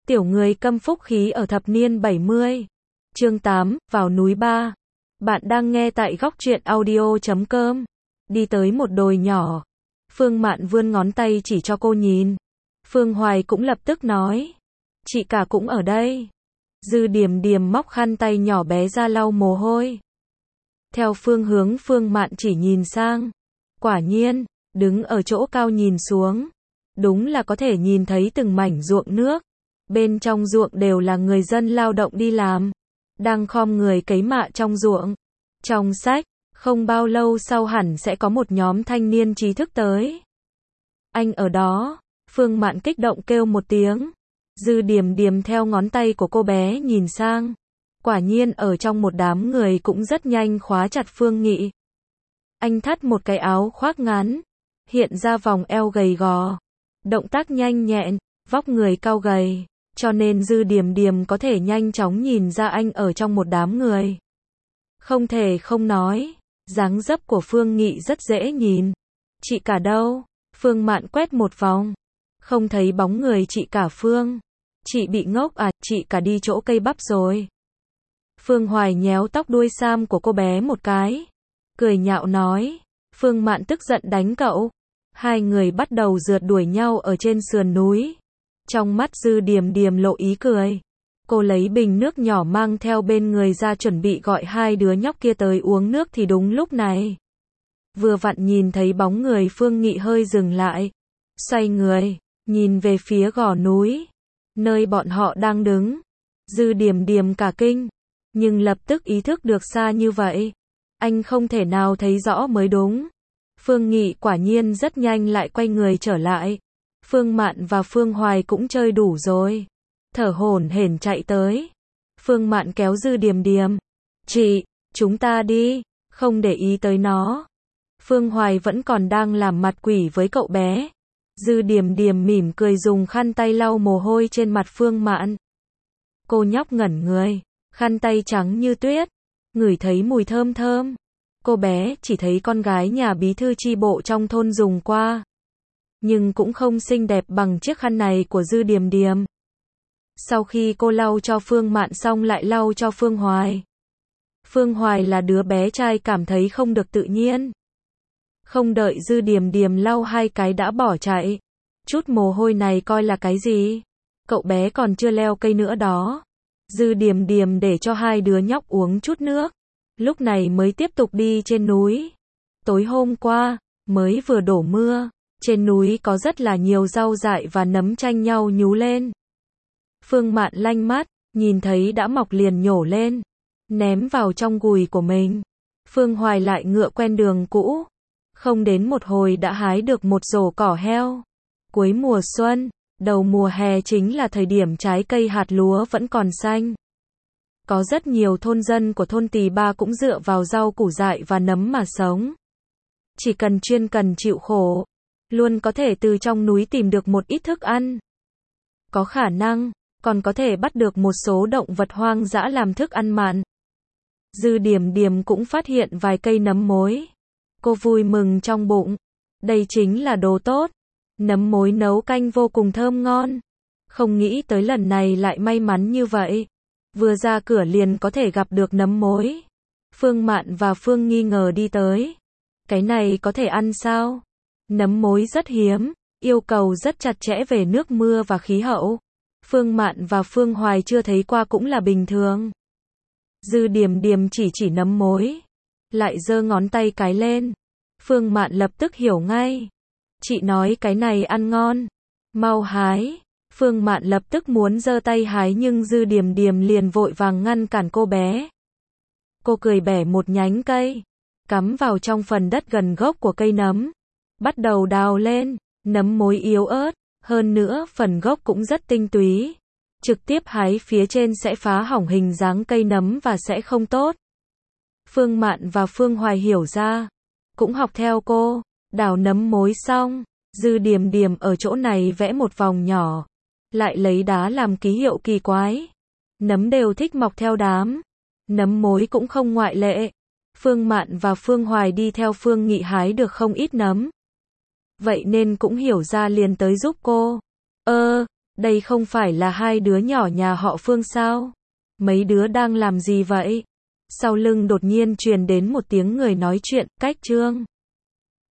Tiểu người câm phúc khí ở thập niên 70. Chương 8, vào núi 3. Bạn đang nghe tại góc truyện audio.com. Đi tới một đồi nhỏ. Phương Mạn vươn ngón tay chỉ cho cô nhìn. Phương Hoài cũng lập tức nói. Chị cả cũng ở đây. Dư Điềm Điềm móc khăn tay nhỏ bé ra lau mồ hôi. Theo phương hướng Phương Mạn chỉ nhìn sang. Quả nhiên, đứng ở chỗ cao nhìn xuống. Đúng là có thể nhìn thấy từng mảnh ruộng nước. Bên trong ruộng đều là người dân lao động đi làm. Đang khom người cấy mạ trong ruộng. Trong sách, không bao lâu sau hẳn sẽ có một nhóm thanh niên trí thức tới. Anh ở đó, Phương Mạn kích động kêu một tiếng. Dư Điềm Điềm theo ngón tay của cô bé nhìn sang. Quả nhiên ở trong một đám người cũng rất nhanh khóa chặt Phương Nghị. Anh thắt một cái áo khoác ngắn, hiện ra vòng eo gầy gò. Động tác nhanh nhẹn, vóc người cao gầy, cho nên Dư Điềm Điềm có thể nhanh chóng nhìn ra anh ở trong một đám người. Không thể không nói, dáng dấp của Phương Nghị rất dễ nhìn. Chị cả đâu? Phương Mạn quét một vòng, không thấy bóng người chị cả Phương. Chị bị ngốc à, chị cả đi chỗ cây bắp rồi. Phương Hoài nhéo tóc đuôi sam của cô bé một cái, cười nhạo nói. Phương Mạn tức giận đánh cậu. Hai người bắt đầu rượt đuổi nhau ở trên sườn núi. Trong mắt Dư Điềm Điềm lộ ý cười. Cô lấy bình nước nhỏ mang theo bên người ra chuẩn bị gọi hai đứa nhóc kia tới uống nước thì đúng lúc này. Vừa vặn nhìn thấy bóng người Phương Nghị hơi dừng lại. Xoay người, nhìn về phía gò núi. Nơi bọn họ đang đứng. Dư Điềm Điềm cả kinh. Nhưng lập tức ý thức được xa như vậy. Anh không thể nào thấy rõ mới đúng. Phương Nghị quả nhiên rất nhanh lại quay người trở lại. Phương Mạn và Phương Hoài cũng chơi đủ rồi. Thở hổn hển chạy tới. Phương Mạn kéo Dư Điềm Điềm. Chị, chúng ta đi, không để ý tới nó. Phương Hoài vẫn còn đang làm mặt quỷ với cậu bé. Dư Điềm Điềm mỉm cười dùng khăn tay lau mồ hôi trên mặt Phương Mạn. Cô nhóc ngẩn người, khăn tay trắng như tuyết, ngửi thấy mùi thơm thơm. Cô bé chỉ thấy con gái nhà bí thư chi bộ trong thôn dùng qua. Nhưng cũng không xinh đẹp bằng chiếc khăn này của Dư Điềm Điềm. Sau khi cô lau cho Phương Mạn xong lại lau cho Phương Hoài. Phương Hoài là đứa bé trai cảm thấy không được tự nhiên. Không đợi Dư Điềm Điềm lau hai cái đã bỏ chạy. Chút mồ hôi này coi là cái gì? Cậu bé còn chưa leo cây nữa đó. Dư Điềm Điềm để cho hai đứa nhóc uống chút nước. Lúc này mới tiếp tục đi trên núi. Tối hôm qua, mới vừa đổ mưa. Trên núi có rất là nhiều rau dại và nấm tranh nhau nhú lên. Phương Mạn lanh mắt, nhìn thấy đã mọc liền nhổ lên. Ném vào trong gùi của mình. Phương Hoài lại ngựa quen đường cũ. Không đến một hồi đã hái được một rổ cỏ heo. Cuối mùa xuân, đầu mùa hè chính là thời điểm trái cây hạt lúa vẫn còn xanh. Có rất nhiều thôn dân của thôn Tỳ Ba cũng dựa vào rau củ dại và nấm mà sống. Chỉ cần chuyên cần chịu khổ, luôn có thể từ trong núi tìm được một ít thức ăn. Có khả năng, còn có thể bắt được một số động vật hoang dã làm thức ăn mặn. Dư Điềm Điềm cũng phát hiện vài cây nấm mối. Cô vui mừng trong bụng. Đây chính là đồ tốt. Nấm mối nấu canh vô cùng thơm ngon. Không nghĩ tới lần này lại may mắn như vậy. Vừa ra cửa liền có thể gặp được nấm mối. Phương Mạn và Phương nghi ngờ đi tới. Cái này có thể ăn sao? Nấm mối rất hiếm, yêu cầu rất chặt chẽ về nước mưa và khí hậu. Phương Mạn và Phương Hoài chưa thấy qua cũng là bình thường. Dư Điềm Điềm chỉ nấm mối. Lại giơ ngón tay cái lên. Phương Mạn lập tức hiểu ngay. Chị nói cái này ăn ngon. Mau hái. Phương Mạn lập tức muốn giơ tay hái nhưng Dư Điềm Điềm liền vội vàng ngăn cản cô bé. Cô cười bẻ một nhánh cây, cắm vào trong phần đất gần gốc của cây nấm. Bắt đầu đào lên, nấm mối yếu ớt, hơn nữa phần gốc cũng rất tinh túy. Trực tiếp hái phía trên sẽ phá hỏng hình dáng cây nấm và sẽ không tốt. Phương Mạn và Phương Hoài hiểu ra, cũng học theo cô, đào nấm mối xong, Dư Điềm Điềm ở chỗ này vẽ một vòng nhỏ, lại lấy đá làm ký hiệu kỳ quái. Nấm đều thích mọc theo đám, nấm mối cũng không ngoại lệ. Phương Mạn và Phương Hoài đi theo Phương Nghị hái được không ít nấm. Vậy nên cũng hiểu ra liền tới giúp cô. Đây không phải là hai đứa nhỏ nhà họ Phương sao? Mấy đứa đang làm gì vậy? Sau lưng đột nhiên truyền đến một tiếng người nói chuyện, cách Trương